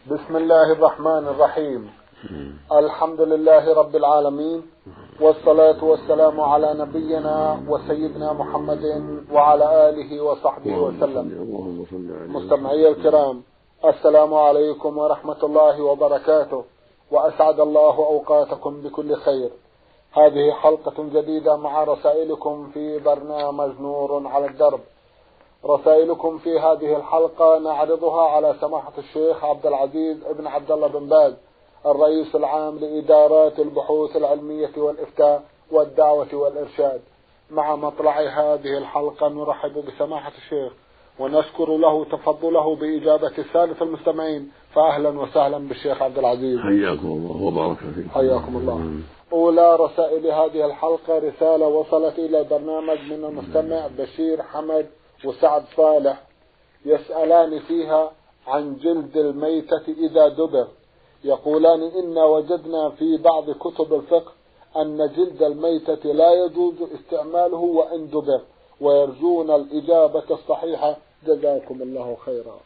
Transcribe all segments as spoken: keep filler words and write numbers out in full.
بسم الله الرحمن الرحيم. الحمد لله رب العالمين، والصلاة والسلام على نبينا وسيدنا محمد وعلى آله وصحبه وسلم. مستمعي الكرام، السلام عليكم ورحمة الله وبركاته، وأسعد الله أوقاتكم بكل خير. هذه حلقة جديدة مع رسائلكم في برنامج نور على الدرب. رسائلكم في هذه الحلقة نعرضها على سماحة الشيخ عبد العزيز ابن عبد الله بن باز، الرئيس العام لإدارات البحوث العلمية والإفتاء والدعوة والإرشاد. مع مطلع هذه الحلقة نرحب بسماحة الشيخ ونشكر له تفضله بإجابة السادة المستمعين، فأهلا وسهلا بالشيخ عبد العزيز. حياكم الله وبارك فيكم. حياكم الله. أولى رسائل هذه الحلقة رسالة وصلت إلى البرنامج من المستمع بشير حمد وسعد صالح، يسألان فيها عن جلد الميتة إذا دبر. يقولان إن وجدنا في بعض كتب الفقه أن جلد الميتة لا يجوز استعماله وإن دبر، ويرجون الإجابة الصحيحة. جزاكم الله خيرا.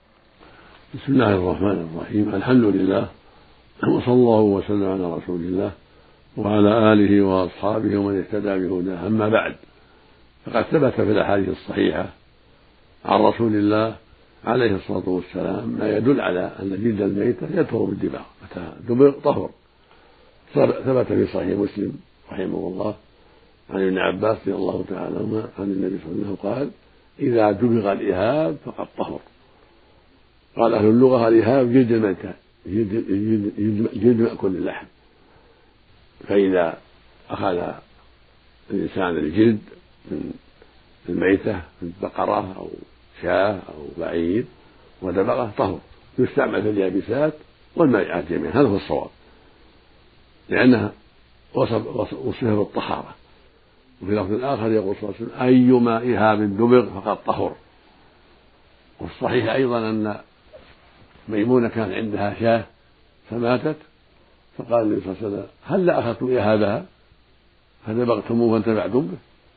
بسم الله الرحمن الرحيم. الحمد لله، وصلى الله وسلم على رسول الله وعلى آله وأصحابه ومن اهتدى بهداه. أما بعد، فقد ثبت في الأحاديث الصحيحة عن رسول الله عليه الصلاة والسلام ما يدل على أن جلد الميتة يطهر بالدماغ، متى دبر طهر. ثبت في صحيح مسلم رحمه الله عن ابن عباس رضي الله تعالى عنهما عن النبي صلى الله عليه وسلم قال: إذا دبغ الإهاب فقد طهر. قال أهل اللغة: الإهاب جلد الميتة، جلد مأكل اللحم. فإذا أخذ الإنسان الجلد من الميتة من بقرة أو شاة أو بعير ودبغه طهر، يستعمل في اليابسات والمائعات جميعا. هذا هو الصواب، لأنها وصفها بالطهارة. وفي لفظ آخر يقول صلى الله عليه وسلم: أيما إهاب دبغ فقد طهر. والصحيح أيضا أن ميمونة كان عندها شاة فماتت، فقال النبي صلى الله عليه وسلم: هل أخذتم إهابها فدبغتموه وانتفعتم به؟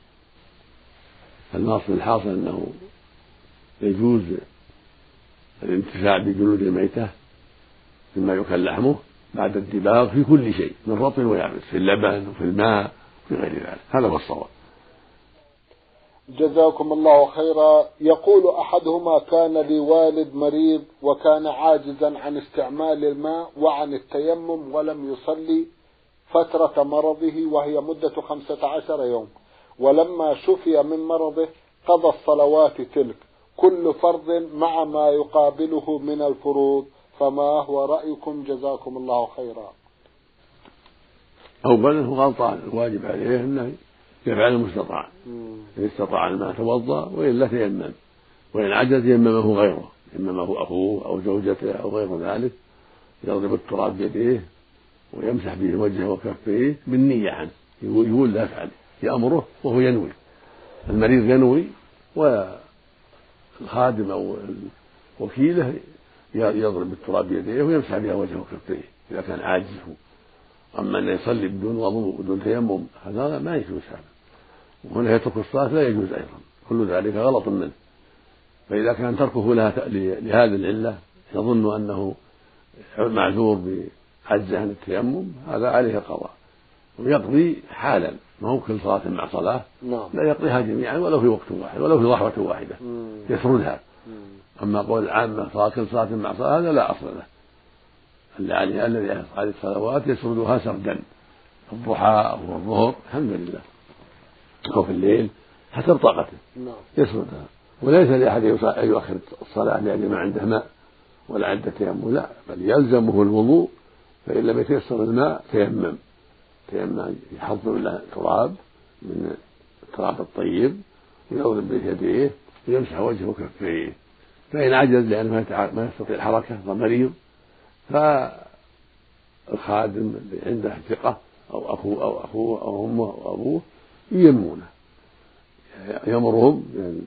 الناصر الحاصل أنه يجوز الانتفاع بجلود الميتة مما يؤكل لحمه بعد الدباغ في كل شيء من رطب ويابس، في اللبن وفي الماء وفي غير ذلك. هذا هو الصواب. جزاكم الله خيرا. يقول أحدهما: كان لي والد مريض وكان عاجزا عن استعمال الماء وعن التيمم ولم يصلي فترة مرضه وهي مدة خمسة عشر يوم، ولما شفي من مرضه قضى الصلوات تلك كل فرض مع ما يقابله من الفروض، فما هو رأيكم؟ جزاكم الله خيرا. أولا هو غلطان، الواجب عليه أنه يفعل المستطاع. إن استطاع الماء توضأ، وإلا تيمم، وإن عجز يممه غيره، يممه أخوه أو زوجته أو غير ذلك، يضرب التراب بيديه ويمسح به وجهه وكفيه بالنية عنه، يقول لا يفعل، يأمره وهو ينوي. المريض ينوي، والخادم أو وكيله يضرب بالتراب بيديه ويمسح بها وجهه وكفيه إذا كان عاجزه. أما أن يصلي بدون وضوء بدون تيمم هذا ما يجوز. هذا وهنا يترك الصلاة لا يجوز أيضا، كل ذلك غلط منه. فإذا كان تركه لها لهذه العلة يظن أنه معذور بعجزه عن التيمم، هذا عليه القضاء ويقضي حالا، ما هو كل صلاة مع صلاة، لا يقضيها جميعا ولو في وقت واحد ولو في ضحوة واحدة يسردها. أما قول العامة صلاة كل صلاة مع صلاة هذا لا أصل له. عليه الذي عليه الصلوات يسردها سردا، الضحى أو الظهر الحمد لله أو في الليل حسب طاقته يسردها. وليس لأحد أن يؤخر الصلاة لأن ما عنده ماء ولا عنده تيمم، لا، بل يلزمه الوضوء، فإن لم يتيسر الماء تيمم تيمم يحضر له تراب من التراب الطيب ويضرب به يديه ويمسح وجهه وكفيه. فإن عجز لأنه ما يستطيع الحركة ومريض، فالخادم اللي عنده ثقة أو أخوه أو أخوه أو أمه أو أبوه ييمونه، يأمرهم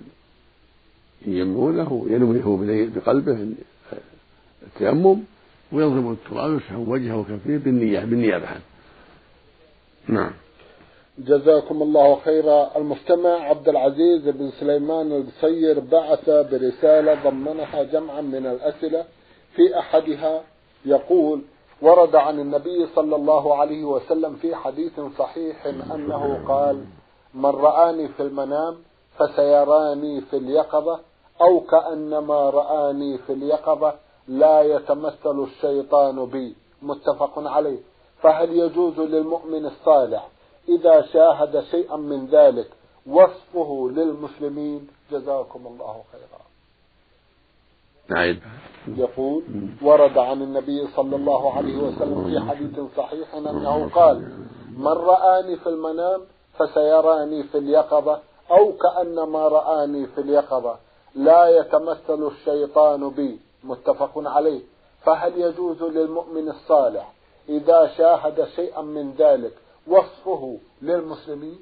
ييمونه وينويه بقلبه التيمم ويضرب التراب ويمسح وجهه وكفيه بالنية بالنيابة عنه. نعم. جزاكم الله خيرا. المستمع عبد العزيز بن سليمان البصير بعث برسالة ضمنها جمعا من الأسئلة في أحدها يقول: ورد عن النبي صلى الله عليه وسلم في حديث صحيح أنه قال: من رآني في المنام فسيراني في اليقظة، أو كأنما رآني في اليقظة، لا يتمثل الشيطان بي، متفق عليه. فهل يجوز للمؤمن الصالح إذا شاهد شيئا من ذلك وصفه للمسلمين؟ جزاكم الله خيرا. نعم. يقول: ورد عن النبي صلى الله عليه وسلم في حديث صحيح أنه قال: من رآني في المنام فسيراني في اليقظة، أو كأنما رآني في اليقظة، لا يتمثل الشيطان بي، متفق عليه. فهل يجوز للمؤمن الصالح إذا شاهد شيئا من ذلك وصفه للمسلمين؟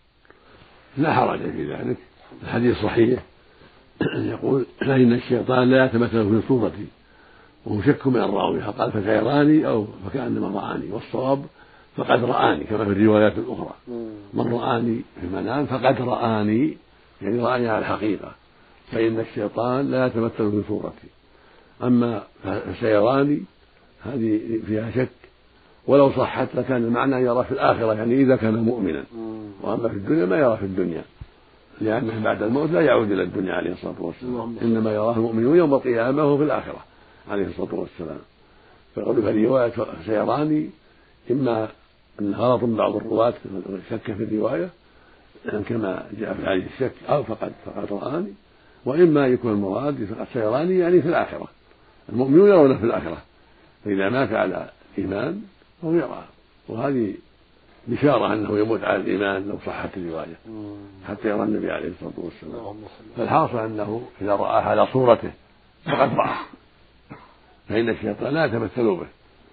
لا حرج في ذلك، الحديث صحيح يقول: فإن الشيطان لا يتمثل في صورتي، وهو شك من الراوي، فقال فسيراني أو فكأنما رآني، والصواب فقد رآني كما في الروايات الأخرى. من رآني في المنام فقد رآني، يعني رآني على الحقيقة. فإن الشيطان لا يتمثل في صورتي. أما فسيراني هذه فيها شك، ولو صحت لكان المعنى يرى في الآخرة، يعني إذا كان مؤمنا. وأما في الدنيا ما يرى في الدنيا، لأنه بعد الموت لا يعود إلى الدنيا عليه الصلاة والسلام، إنما يراه المؤمنون يوم القيامة وفي الآخرة عليه الصلاة والسلام. فقالوا في رواية سيراني إما أن غلط بعض الرواة شك في الرواية كما جاء في هذه الشك، أو فقد فقد رآني، وإما يكون المراد فقد سيراني يعني في الآخرة. المؤمنون يرونه في الآخرة، فإذا مات على إيمان فهو يراه، وهذه بشارة أنه يموت على الإيمان لو صحت الرواية حتى يرى النبي عليه الصلاة والسلام. فالحاصل أنه إذا رآه على صورته فقد رآه، فإن الشيطان لا يتمثل به.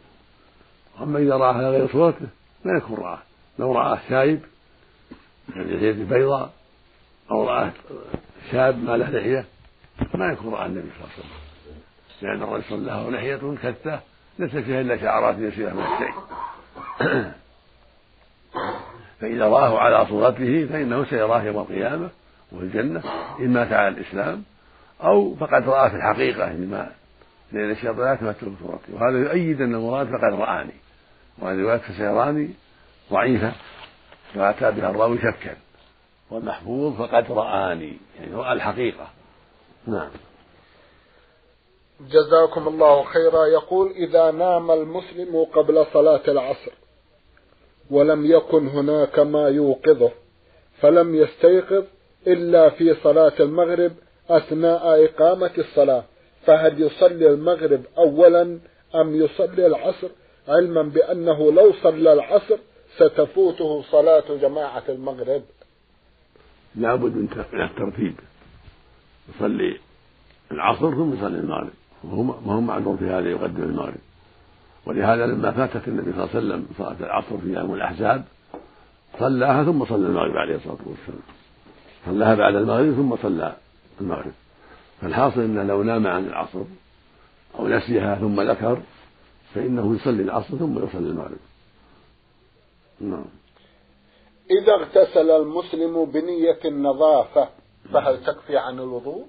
أما إذا رآه على غير صورته لا يكون رآه. لو رآه شايب يعني لحية بيضاء، أو رآه شاب ما له لحية، ما يكون رأى النبي صلى الله عليه وسلم، لأن الرجل له لحية كثة ليس فيها إلا شعرات يسيرة من الشيء. فإذا رآه على صورته فإنه سيراه يوم القيامة وفي الجنة، إن مات على الإسلام أو فقد رآه في الحقيقة، لأن الشيطان لا يتمثل بصورته. وهذا يؤيد أن المراد فقد رآني، وهذه رواية فسيراني ضعيفة فأتى بها الراوي شكا، والمحفوظ فقد رآني يعني رأى الحقيقة. نعم. جزاكم الله خيرا. يقول: إذا نام المسلم قبل صلاة العصر ولم يكن هناك ما يوقظه، فلم يستيقظ إلا في صلاة المغرب أثناء إقامة الصلاة، فهل يصلي المغرب أولا أم يصلي العصر، علما بأنه لو صلى العصر ستفوته صلاة جماعة المغرب؟ لا بد من الترتيب، يصلي العصر ثم يصلي المغرب، وهو معذور في هذا يقدم المغرب. ولهذا لما فاتت النبي صلى الله عليه وسلم صلاة العصر في يوم الأحزاب صلاها ثم صلى المغرب عليه الصلاة والسلام، صلاها بعد المغرب ثم صلى المغرب. فالحاصل أنه لو نام عن العصر أو نسيها ثم ذكر فإنه يصلي العصر ثم يصلي المغرب. نعم. إذا اغتسل المسلم بنية النظافة فهل تكفي عن الوضوء؟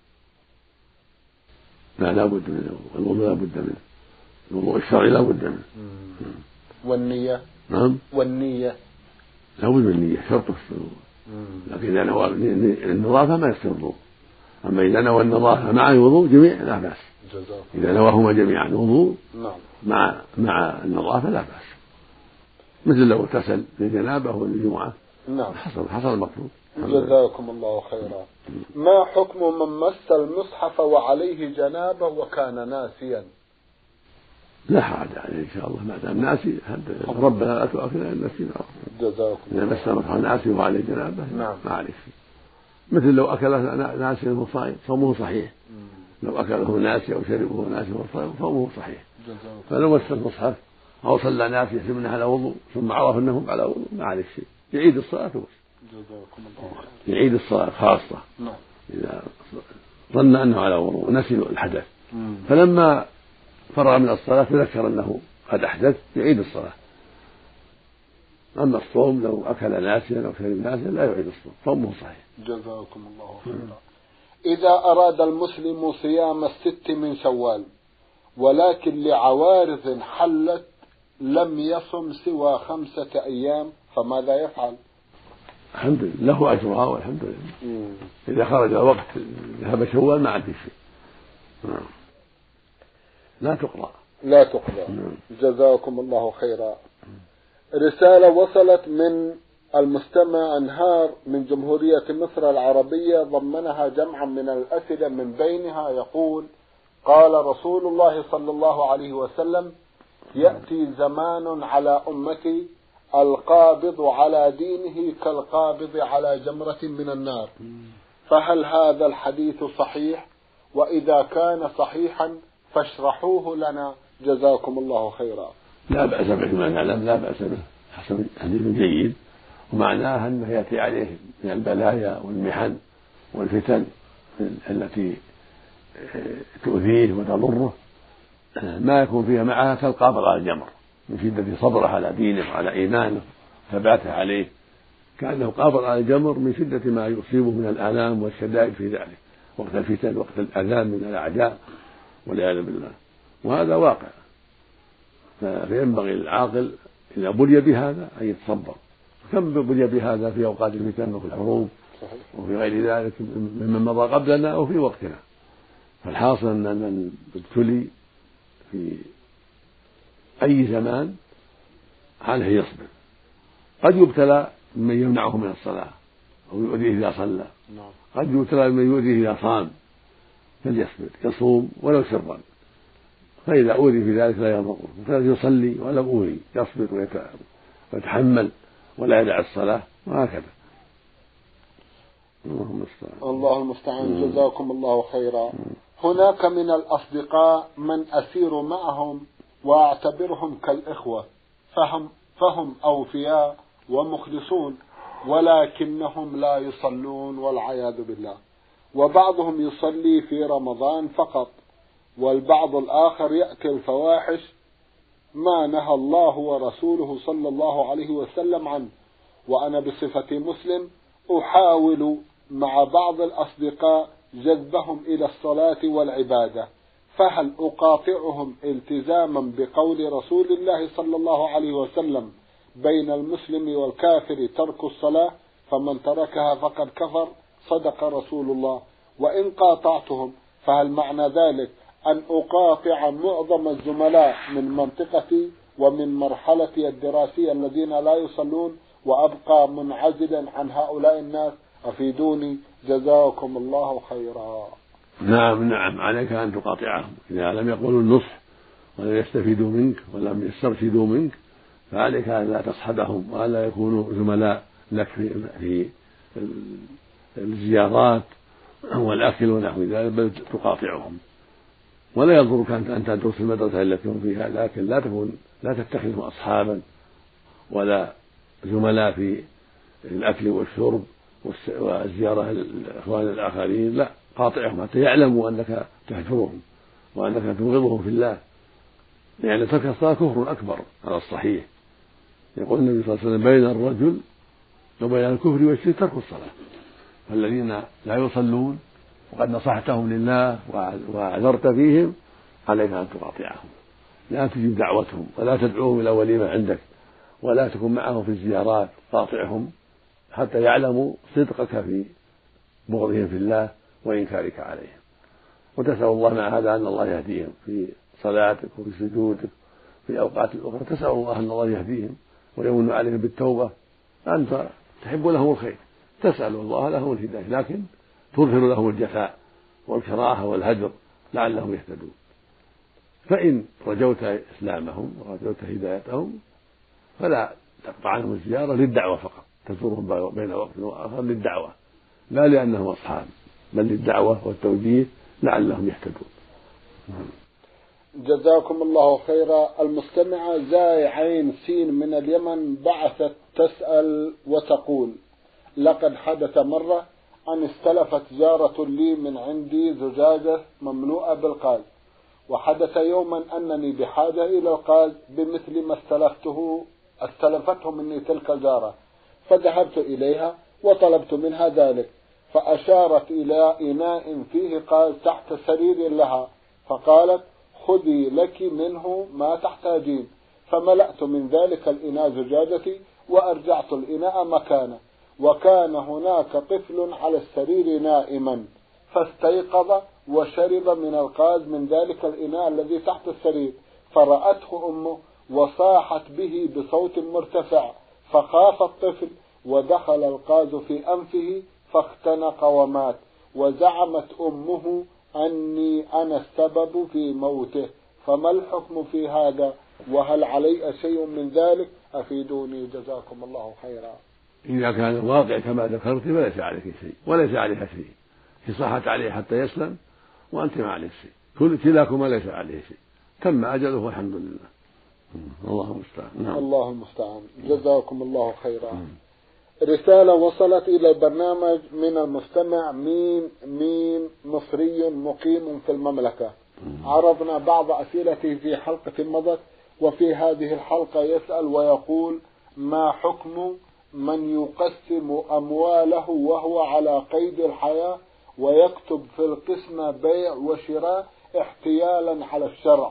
لا لا بد منه، الوضوء لا بد منه، الوضوء الشرعي لا بد منه. والنية؟ نعم. والنية لا بد من النية، شرط الوضوء. لكن إذا نوى النظافة ما يصير الوضوء. أما إذا نوى النظافة مع الوضوء جميع لا بأس. إذا نواهما جميعا وضوء مع مع النظافة لا بأس، مثل لو اغتسل للجنابة والجمعة. نعم. حصل حصل المطلوب. جزاكم الله خيرا. ما حكم من مس المصحف وعليه جنابة وكان ناسيا؟ لا حرج عليه إن شاء الله ما دام ناسي، ربنا لا تؤاخذنا إن نسينا. جزاكم. إذا مس المصحف ناسي وعليه جنابة نعم. ما عليه شيء. مثل لو أكل ناسي وهو صائم صومه صحيح. لو أكله ناسي أو شربه ناسي وهو صائم صومه صحيح. فلو مس المصحف أو صلى ناسي يحسب أنه على وضوء ثم عرف أنه على وضوء ما عليه شيء، يعيد الصلاة بس. جزاكم الله خير. يعيد الصلاة خاصة. نعم. إذا ظن أنه على وضوء ونسي الحدث، فلما فرغ من الصلاة تذكر أنه قد أحدث يعيد الصلاة. أما الصوم لو أكل ناسيا أو شرب ناسيا لا يعيد الصوم، صومه صحيح. جزاكم الله خيرا. إذا أراد المسلم صيام الست من شوال ولكن لعوارض حلت لم يصم سوى خمسة أيام، فماذا يفعل؟ الحمد لله له أجرها والحمد لله. مم. إذا خرج الوقت ذهب شوال ما عندي شيء. نعم. لا تقرأ لا تقرأ. جزاكم الله خيرا. رسالة وصلت من المستمع أنهار من جمهورية مصر العربية، ضمنها جمعا من الأسئلة، من بينها يقول: قال رسول الله صلى الله عليه وسلم: يأتي زمان على أمتي القابض على دينه كالقابض على جمرة من النار، فهل هذا الحديث صحيح؟ وإذا كان صحيحا فاشرحوه لنا جزاكم الله خيرا. لا بأس به، ما نعلم لا بأس به، حسن حديث جيد، ومعناه أنه يأتي عليه من البلايا والمحن والفتن التي تؤذيه وتضره ما يكون فيها معها كالقابض على الجمر، من شدة صبره على دينه وعلى إيمانه ثباته عليه، كأنه قابض على الجمر من شدة ما يصيبه من الآلام والشدائد في ذلك وقت الفتن وقت الأذان من الأعداء والعياذ بالله، وهذا واقع. فينبغي للعاقل إذا بلي بهذا أن يتصبر. كم بلي بهذا في أوقات الفتن وفي الحروب وفي غير ذلك ممن مضى قبلنا وفي وقتنا. فالحاصل أن من ابتلي في أي زمان عليه يصبر. قد يبتلى من يمنعه من الصلاة أو يؤذيه إذا صلى، قد يبتلى من يؤذيه إذا صام، فليصبر يصوم ولو سرا، فإذا أوذي في ذلك لا يضره، فليصلي ولو أوذي يصبر ويتحمل ولا يدع الصلاة، وهكذا. الله المستعان. الله المستعان. جزاكم الله خيرا. هناك من الأصدقاء من أسير معهم وأعتبرهم كالإخوة، فهم فهم أوفياء ومخلصون، ولكنهم لا يصلون والعياذ بالله، وبعضهم يصلي في رمضان فقط، والبعض الآخر يأتي الفواحش ما نهى الله ورسوله صلى الله عليه وسلم عنه. وأنا بصفتي مسلم أحاول مع بعض الأصدقاء جذبهم إلى الصلاة والعبادة، فهل أقاطعهم التزاما بقول رسول الله صلى الله عليه وسلم: بين المسلم والكافر ترك الصلاة، فمن تركها فقد كفر، صدق رسول الله؟ وإن قاطعتهم فهل معنى ذلك أن أقاطع معظم الزملاء من منطقتي ومن مرحلتي الدراسية الذين لا يصلون وأبقى منعزلا عن هؤلاء الناس؟ أفيدوني جزاكم الله خيرا. نعم نعم، عليك أن تقاطعهم إذا لم يقولوا النصح ولم يستفيدوا منك ولم يسترشدوا منك، فعليك أن لا تصحبهم وألا يكونوا زملاء لك في الزيارات والأكل ونحو ذلك، بل تقاطعهم. ولا يضرك أن تدرس المدرسة التي هم فيها، لكن لا تكون لا تتخذهم أصحابا ولا زملاء في الأكل والشرب والزيارة الإخوان الآخرين، لا، قاطعهم حتى يعلموا أنك تهجرهم وأنك تبغضهم في الله، لأن ترك الصلاة كفر أكبر على الصحيح. يقول النبي صلى الله عليه وسلم: بين الرجل وبين الكفر والشرك ترك الصلاة. فالذين لا يصلون وقد نصحتهم لله وعذرت فيهم عليك أن تقاطعهم، لا تجيب دعوتهم ولا تدعوهم إلى وليمة عندك ولا تكن معهم في الزيارات، قاطعهم حتى يعلموا صدقك في بغضهم في الله وإنكارك عليهم. وتسأل الله مع هذا أن الله يهديهم في صلاتك وفي سجودك في أوقات أخرى، تسأل الله أن الله يهديهم ويمن عليهم بالتوبة. أنت تحب لهم الخير، تسأل الله لهم الهداية، لكن تظهر لهم الجفاء والكراهة والهجر لعلهم يهتدون. فإن رجوت إسلامهم ورجوت هدايتهم فلا تقطع عنهم الزيارة للدعوة فقط، تزورهم بين وقت وآخر للدعوة، لا لأنهم أصحاب، بل للدعوة والتوجيه لعلهم يهتدون. جزاكم الله خيرا. المستمعة زاي عين سين من اليمن بعثت تسأل وتقول: لقد حدث مرة أن استلفت جارة لي من عندي زجاجة مملوءة بالقاز، وحدث يوما أنني بحاجة إلى القاز بمثل ما استلفته استلفته مني تلك الجارة، فذهبت إليها وطلبت منها ذلك، فأشارت إلى إناء فيه قاز تحت سرير لها، فقالت: خذي لك منه ما تحتاجين. فملأت من ذلك الإناء زجاجتي وأرجعت الإناء مكانه، وكان هناك طفل على السرير نائما، فاستيقظ وشرب من القاز من ذلك الإناء الذي تحت السرير، فرأته أمه وصاحت به بصوت مرتفع، فخاف الطفل ودخل القاز في أنفه فاختنق ومات، وزعمت أمه أني أنا السبب في موته. فما الحكم في هذا؟ وهل علي شيء من ذلك؟ أفيدوني جزاكم الله خيرا. إذا كان الواقع كما ذكرت فليس عليك شيء وليس عليها شيء، هي صحت عليه حتى يسلم وأنت ما عليك شيء، كل كلاكما ليس عليه شيء، تم أجله والحمد لله. الله المستعان. نعم. الله المستعان. جزاكم الله خيرا. رسالة وصلت إلى البرنامج من المستمع ميم ميم مصري مقيم في المملكة. عرضنا بعض أسئلته في حلقة مضت، وفي هذه الحلقة يسأل ويقول: ما حكم من يقسم أمواله وهو على قيد الحياة ويكتب في القسمة بيع وشراء احتيالا على الشرع،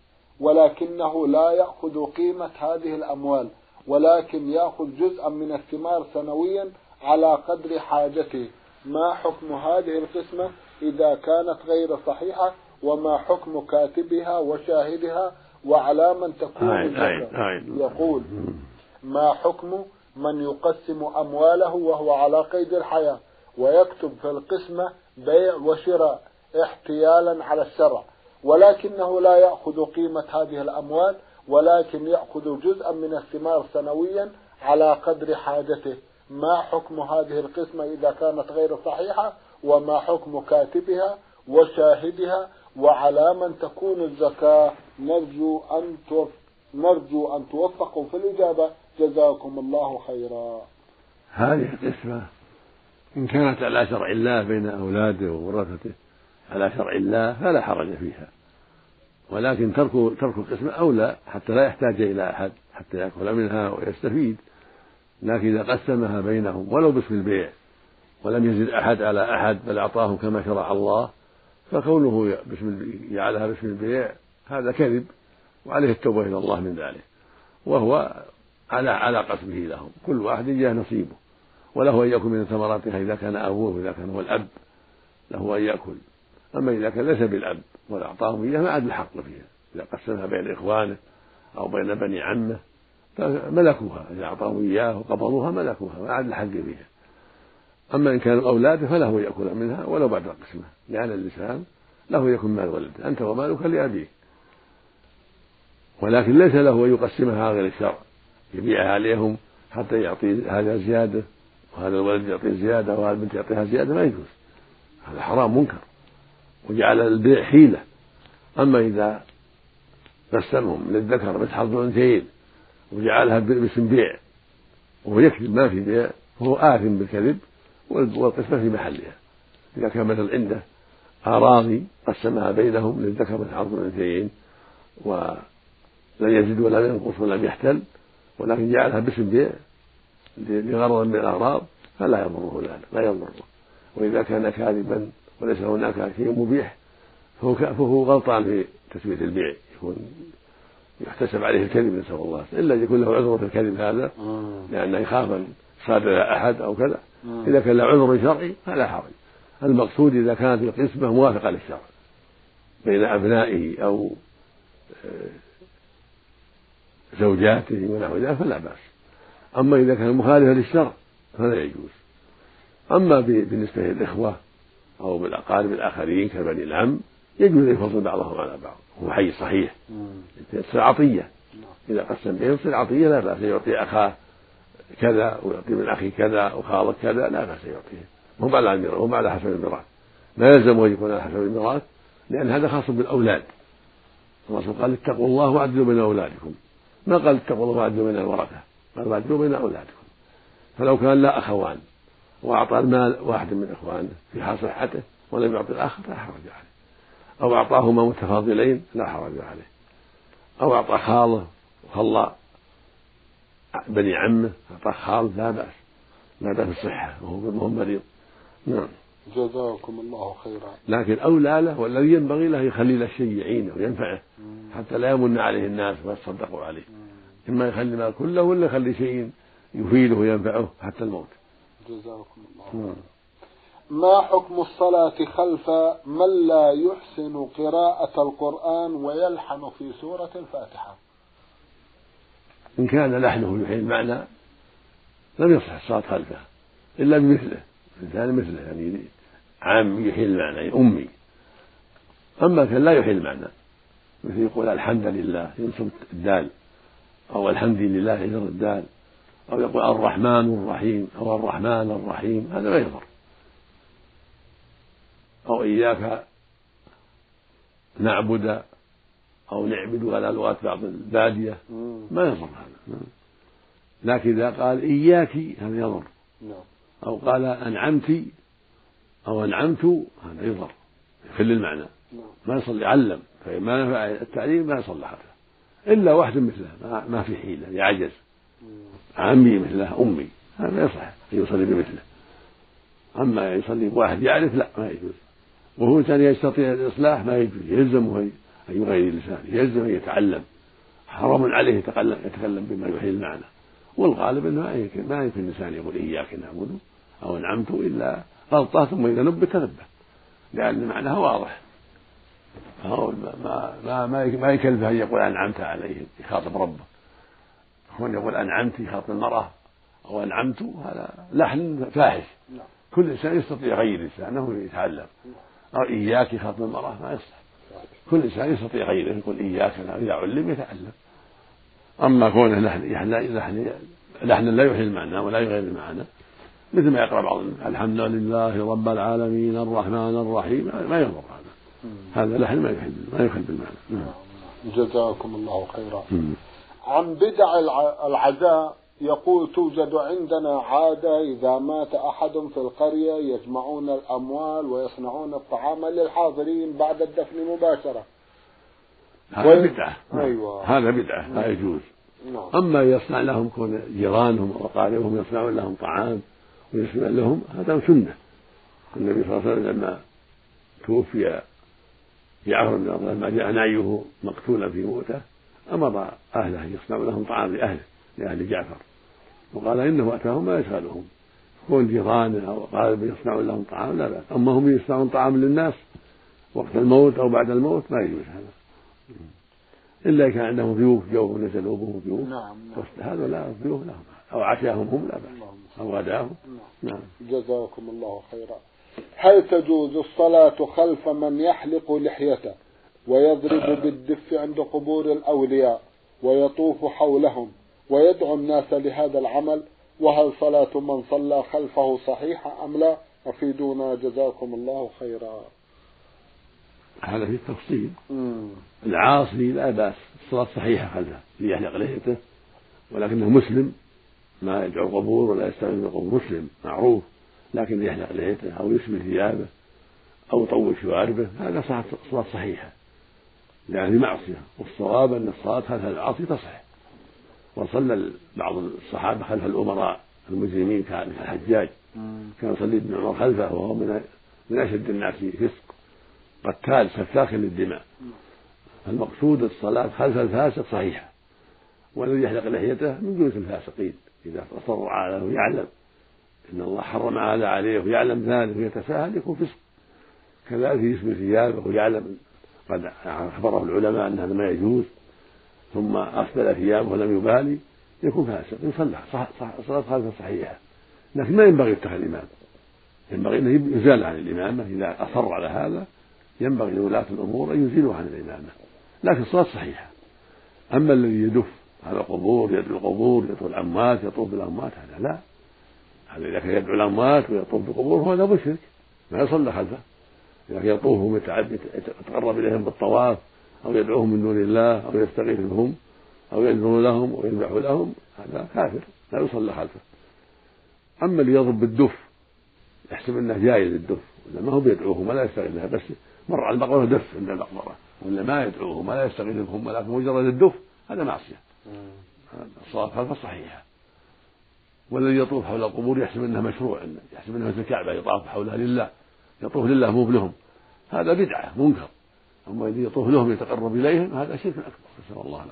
ولكنه لا يأخذ قيمة هذه الأموال، ولكن يأخذ جزءا من الثمار سنويا على قدر حاجته؟ ما حكم هذه القسمة إذا كانت غير صحيحة؟ وما حكم كاتبها وشاهدها؟ وعلى من تكون الزكاة؟ يقول: ما حكم من يقسم أمواله وهو على قيد الحياة ويكتب في القسمة بيع وشراء احتيالا على الشرع، ولكنه لا يأخذ قيمة هذه الأموال، ولكن يأخذ جزءا من الثمار سنويا على قدر حاجته؟ ما حكم هذه القسمة إذا كانت غير صحيحة؟ وما حكم كاتبها وشاهدها؟ وعلى من تكون الزكاة؟ نرجو أن نرجو أن توفقوا في الإجابة، جزاكم الله خيرا. هذه القسمة إن كانت على شرع الله بين أولاده وورثته على شرع الله فلا حرج فيها، ولكن ترك ترك القسمة أولى حتى لا يحتاج إلى أحد حتى يأكل منها ويستفيد. لكن إذا قسمها بينهم ولو باسم البيع ولم يزد أحد على أحد بل أعطاهم كما شرع الله، فكونه باسم جعلها باسم البيع هذا كذب، وعليه التوبة إلى الله من ذلك، وهو على على قسمه لهم، كل واحد جاء نصيبه، وله أن يأكل من ثمراتها إذا كان أبوه، إذا كان هو الأب له أن يأكل. أما إذا كان ليس بالأب ولا أعطاهم إياه ما عاد الحق فيها، إذا قسمها بين إخوانه أو بين بني عمه فملكوها، إذا أعطاهم إياه وقبضوها ملكوها ما عاد الحق فيها. أما إن كانوا أولاده فله أن يأكل منها ولو بعد القسمة، لأن الإنسان له يكون مال ولده، أنت ومالك لأبيك، ولكن ليس له أن يقسمها غير الشرع، يبيعها عليهم حتى يعطي هذا زيادة وهذا الولد يعطي زيادة وهذا البنت يعطيها زيادة، ما يجوز، هذا حرام منكر، وجعل البيع حيلة. أما إذا قسمهم للذكر مثل حظ الأنثيين وجعلها باسم بيع وهو يكذب ما في بيع فهو آثم بالكذب، والقسمة في محلها. إذا كان مثل عنده أراضي قسمها بينهم للذكر مثل حظ الأنثيين ولم يزد ولم ينقص ولم يحتل، ولكن جعلها باسم بيع لغرض من الأغراض فلا يضره ذلك، لا يضره. وإذا كان كاذبا وليس هناك شيء مبيح فهو فهو غلطان في تثبيت البيع، يكون يحتسب عليه الكذب، نسأل الله، إلا يكون له عذر في الكذب هذا لأنه يخاف أن يصادر أحد أو كذا. إذا كان له عذر شرعي فلا حرج. المقصود إذا كانت القسمة موافقة للشرع بين أبنائه أو زوجاته ونحو ذلك فلا بأس. أما إذا كان مخالفا للشرع فلا يجوز. أما بالنسبة للإخوة أو بالأقارب الآخرين كبني العم يجوز أن يفضل بعضهم على بعض، هو حي صحيح، تصير عطية، إذا قسم بينهم تصير عطية لا بأس، يعطي أخاه كذا ويعطي من أخي كذا وخالك كذا لا بأس يعطيه، هم على الميراث، هم على حسب الميراث، لا يلزم أن يكون على حسب الميراث لأن هذا خاص بالأولاد. الرسول قال: اتقوا الله واعدلوا بين أولادكم، ما قال اتقوا الله واعدلوا بين الورثة، قال واعدلوا بين أولادكم. فلو كان لا أخوان وأعطى المال واحد من إخوانه في حال صحته ولم يعطي الآخر لا حرج عليه، أو أعطاهما متفاضلين لا حرج عليه، أو أعطى خاله وخلى بني عمه أعطى خاله لا بأس، ما دام الصحة وهو مريض. نعم. جزاكم الله خيرا. لكن أولى له والذي ينبغي له يخلي له شيء يعينه وينفعه حتى لا يمن عليه الناس ويتصدقوا عليه. إما يخلي ما كله ولا يخلي شيء يفيده وينفعه حتى الموت. جزاكم الله خيرا. ما حكم الصلاة خلف من لا يحسن قراءة القرآن ويلحن في سورة الفاتحة؟ إن كان لحنه يحيل المعنى لم يصح الصلاة خلفه إلا بمثله، إنسان مثله يعني عام يحيل المعنى يعني أمي. أما كان لا يحيل المعنى مثل يقول الحمد لله ينصب الدال، أو الحمد لله يجر الدال، أو يقول الرحمن الرحيم أو الرحمن الرحيم، هذا لا يضر. أو إياك نعبد أو نعبد على لغات بعض البادية ما يضر هذا. لكن إذا قال إياك هذا يضر، أو قال أنعمت أو أنعمت هذا يضر يخل المعنى، ما يصلي علم، فما نفع التعليم ما يصلي حتى إلا واحد مثله ما في حيلة يعجز، عمي مثله أمي هذا يصح يصلي بمثله. أما يصلي بواحد يعرف لا ما يجوز، وهو كان يستطيع الإصلاح ما يجوز، يلزمه أن يغير لسانه، يلزم أن يتعلم، حرام عليه يتكلم يتكلم بما يحيي المعنى. والغالب أنه ما يمكن الإنسان يقول إياك نعبد أو أنعمت إلا غلطة، ثم إذا نبه تنبه لأن معناها واضح. فهو ما ما ما ما يكلفه أن يقول أنعمت عليهم يخاطب ربه، هو يقول أنعمت يخاطب المرأة أو أنعمت هذا لحن فاحش. كل إنسان يستطيع يغير لسانه يتعلم. أو إياك يخاطب المرأة ما يصح، كل إنسان يستطيع غيره يقول إياك إذا علم يتعلم. أما كونه لحن لحن لحن لا يحيي المعنى ولا يغير المعنى مثل ما يقرأ بعض الحمد لله رب العالمين الرحمن الرحيم ما يضر هذا، هذا لحن ما يحيي ما يخل بالمعنى. جزاكم الله خيرا. عن بدع العزاء يقول توجد عندنا عادة إذا مات أحد في القرية يجمعون الأموال ويصنعون الطعام للحاضرين بعد الدفن مباشرة. هذا و... بدعة. أيوة. هذا بدعة لا يجوز. نعم. أما يصنع لهم كون جيرانهم وأقاربهم يصنعون لهم طعام ويصنع لهم هذا سنة. النبي صلى الله عليه وسلم لما توفي جعفر بن أبي طالب لما جاء نعيه مقتولا في موته أمر أهله يصنعوا لهم طعام لأهله لأهل جعفر، وقال إنه أتاهم ما يشغلهم، كون جيرانه أو أقاربه يصنعون لهم طعام لا بأس. أما هم يصنعون طعام للناس وقت الموت أو بعد الموت ما يجوز هذا، إلا كان عندهم ضيوف جو نزلوا بهم ضيوف. نعم. هذا لا ضيوف لهم أو عشاهم هم لا بأس أو غداهم. نعم. جزاكم الله خيرا. هل تجوز الصلاة خلف من يحلق لحيته ويضرب بالدف عند قبور الأولياء ويطوف حولهم ويدعو الناس لهذا العمل؟ وهل صلاة من صلى خلفه صحيحة أم لا؟ أفيدونا جزاكم الله خيرا. هذا في التفصيل. العاصي لا بأس الصلاة صحيحة خلفه ليحلق لحيته، ولكنه مسلم ما يدعو قبور ولا يستغل بالقبور، مسلم معروف، لكن يحلق لحيته أو يشبه ثيابه أو يطول شواربه هذا صلاة صحيحة يعني معصية. والصواب أن الصلاة خلف العاصي تصح. وصلى بعض الصحابة خلف الأمراء المجرمين كالحجاج، كان يصلي ابن عمر خلفه وهو من من أشد الناس فسق قتال سفاك للدماء. المقصود الصلاة خلف الفاسق صحيحة، والذي يحلق لحيته من جنس الفاسقين إذا أصر على يعلم إن الله حرم هذا عليه ويعلم ذلك ويتساهل يكون فسق. كذلك يشبه ثيابه ويعلم قد أخبره العلماء أن هذا ما يجوز ثم أسبل ثيابه ولم يبالي يكون فاسق. يصلح صلاة خلفه صحيحة، لكن ما ينبغي اتخاذ الإمام، ينبغي أن يزال عن الإمامة. إذا أصر على هذا ينبغي لولاة الأمور أن يزيلوا عن الإمامة، لكن الصلاة صحيحة. أما الذي يدف على القبور يدعو القبور يدعو الأموات يطوف بالأموات هذا لا، هذا إذا كان يدعو الأموات ويطوف بالقبور هذا مشرك ما يصلى خلفه. إذا كان يطوفهم يتقرب إليهم بالطواف أو يدعوهم من دون الله أو يستغيث بهم أو يدعو لهم ويذبح لهم هذا كافر لا يصلى خلفه. أما اللي يضرب بالدف يحسب أنه جائز الدف ولا ما هو بيدعوهم ولا يستغيث بها، بس مر على المقبرة دف عند المقبرة ولا ما يدعوهم ولا يستغيث بهم ولكن مجرد الدف هذا معصية. الصلاة خلفه صحيحة. والذي يطوف حول القبور يحسب أنها مشروع، يحسب أنها الكعبة يطاف حولها لله يطوف لله مو لهم، هذا بدعة منكر. أما إذا يطوف لهم يتقرب إليهم هذا شرك أكبر، نسأل الله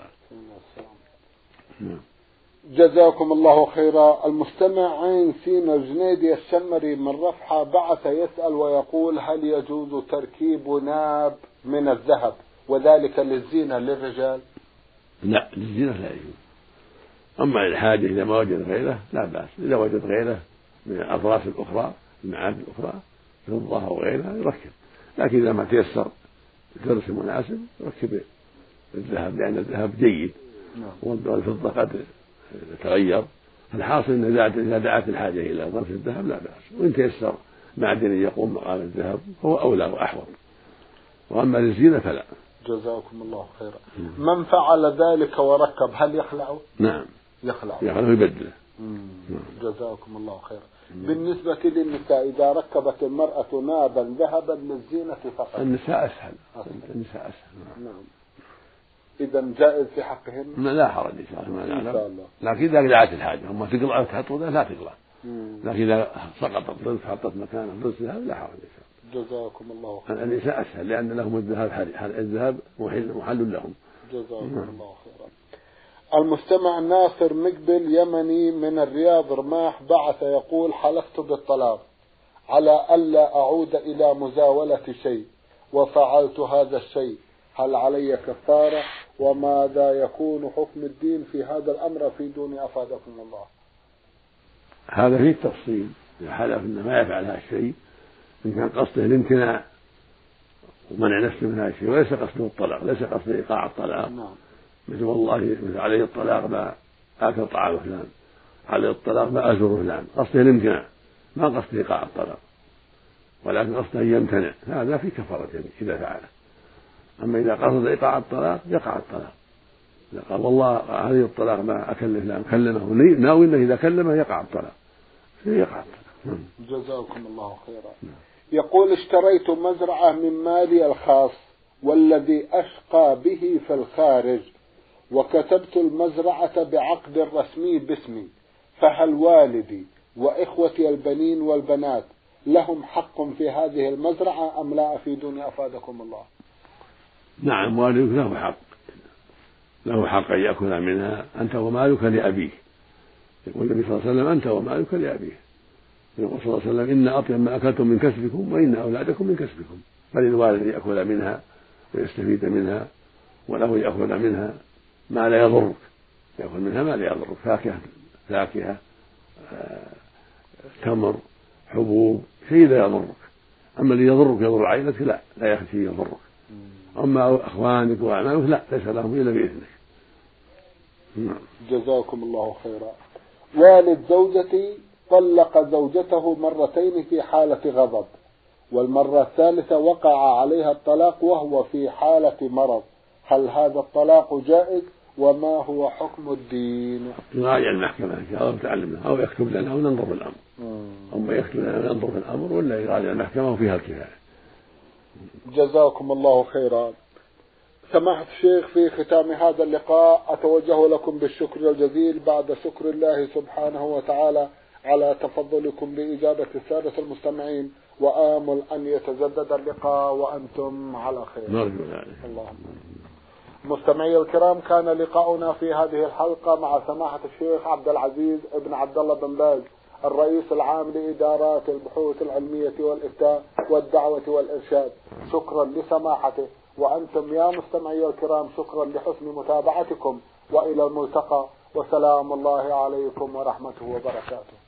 العافية. جزاكم الله خيرا. المستمع عين سين الجنيدي الشمري من رفحة بعث يسأل ويقول: هل يجوز تركيب ناب من الذهب وذلك للزينة للرجال؟ لا، للزينة لا يجوز. أما الحاجة إذا ما وجد غيره لا بأس، إذا وجد غيره من الأضراس الأخرى المعادن الأخرى فضة أو غيرها يركب، لكن إذا ما تيسر درس مناسب يركب الذهب، لأن الذهب جيد والفضة قد تغير. الحاصل أن إذا دعت الحاجة إلى ظرف الذهب لا بأس، وإن تيسر معدن يقوم مقام الذهب هو أولى وأحوط، وأما للزينة فلا. جزاكم الله خيرا. من فعل ذلك وركب هل يخلعه؟ نعم يخلعه يخلعه يبدله. جزاكم الله خيرا. بالنسبة للنساء إذا ركبت المرأة نابا ذهبا للزينة فقط؟ النساء أسهل. النساء أسهل. نعم. إذا جائز في حقهن؟ لا حرج إن شاء الله، لكن إذا دعت الحاجة هم تقلع وتحط لا تقلع، لكن إذا سقطت ضرس حطت مكانه ضرس ذهب لا حرج إن شاء الله. جزاكم الله خيرا. النساء أسهل لأن لهم الذهب، الذهب محل لهم. جزاكم الله خيرا. المستمع ناصر مقبل يمني من الرياض رماح بعث يقول: حلفت بالطلاق على ألا أعود إلى مزاولة شيء وفعلت هذا الشيء، هل علي كفارة؟ وماذا يكون حكم الدين في هذا الأمر في دون أفادكم الله؟ هذا فيه تفصيل. إذا حلف إنه ما يفعل هذا الشيء إن كان قصده الامتناع ومنع نفسه من هذا الشيء وليس قصده الطلاق، ليس قصده إيقاع الطلاق. نعم. مثل والله مثل عليه الطلاق ما آكل طعام فلان، عليه الطلاق ما أزور فلان، قصده الامتناع ما قصده إيقاع الطلاق، ولكن قصده أن يمتنع، هذا في كفارة إذا فعله. أما إذا قصد إيقاع الطلاق يقع الطلاق. إذا قال والله عليه الطلاق ما أكلم فلان كلمه ناوي أنه إذا كلمه يقع الطلاق يقع الطلاق. جزاكم الله خيرا. يقول: اشتريت مزرعة من مالي الخاص والذي أشقى به في الخارج، وكتبت المزرعة بعقد رسمي باسمي، فهل والدي وإخوتي البنين والبنات لهم حق في هذه المزرعة أم لا؟ أفيدوني أفادكم الله. نعم، والدك له حق، له حق أن يأكل منها أنت ومالك لأبيه. يقول النبي صلى الله عليه وسلم: أنت ومالك لأبيه. يقول صلى الله عليه وسلم: إن أطيب ما أكلتم من كسبكم وإن أولادكم من كسبكم. فللوالد يأكل منها ويستفيد منها، وله يأكل منها ما لا يضرك، يأكل منها ما لا يضرك، فاكهة فاكهة آه، تمر حبوب، شيء لا يضرك. أما اللي يضرك يضر عائلتك لا لا يأخذ شيء يضرك. أما أخوانك وأعمامك لا، ليس لهم إلا بإذنك. جزاكم الله خيرا. والد زوجتي طلق زوجته مرتين في حالة غضب، والمرة الثالثة وقع عليها الطلاق وهو في حالة مرض، هل هذا الطلاق جائز؟ وما هو حكم الدين؟ يراجع المحكمة إن شاء الله وتعلمنا، أو يكتب لنا وننظر في الأمر. أما يكتب لنا وننظر في الأمر ولا يراجع المحكمة وفيها الكفاية. جزاكم الله خيرا. سماحة الشيخ، في ختام هذا اللقاء أتوجه لكم بالشكر الجزيل بعد شكر الله سبحانه وتعالى على تفضلكم بإجابة السادة المستمعين، وآمل أن يتجدد اللقاء وأنتم على خير. نرجو ذلك. اللهم. مستمعي الكرام، كان لقاؤنا في هذه الحلقة مع سماحة الشيخ عبد العزيز ابن عبد الله بن باز، الرئيس العام لإدارات البحوث العلمية والإفتاء والدعوة والإرشاد. شكرا لسماحته، وأنتم يا مستمعي الكرام شكرا لحسن متابعتكم، وإلى الملتقى، وسلام الله عليكم ورحمته وبركاته.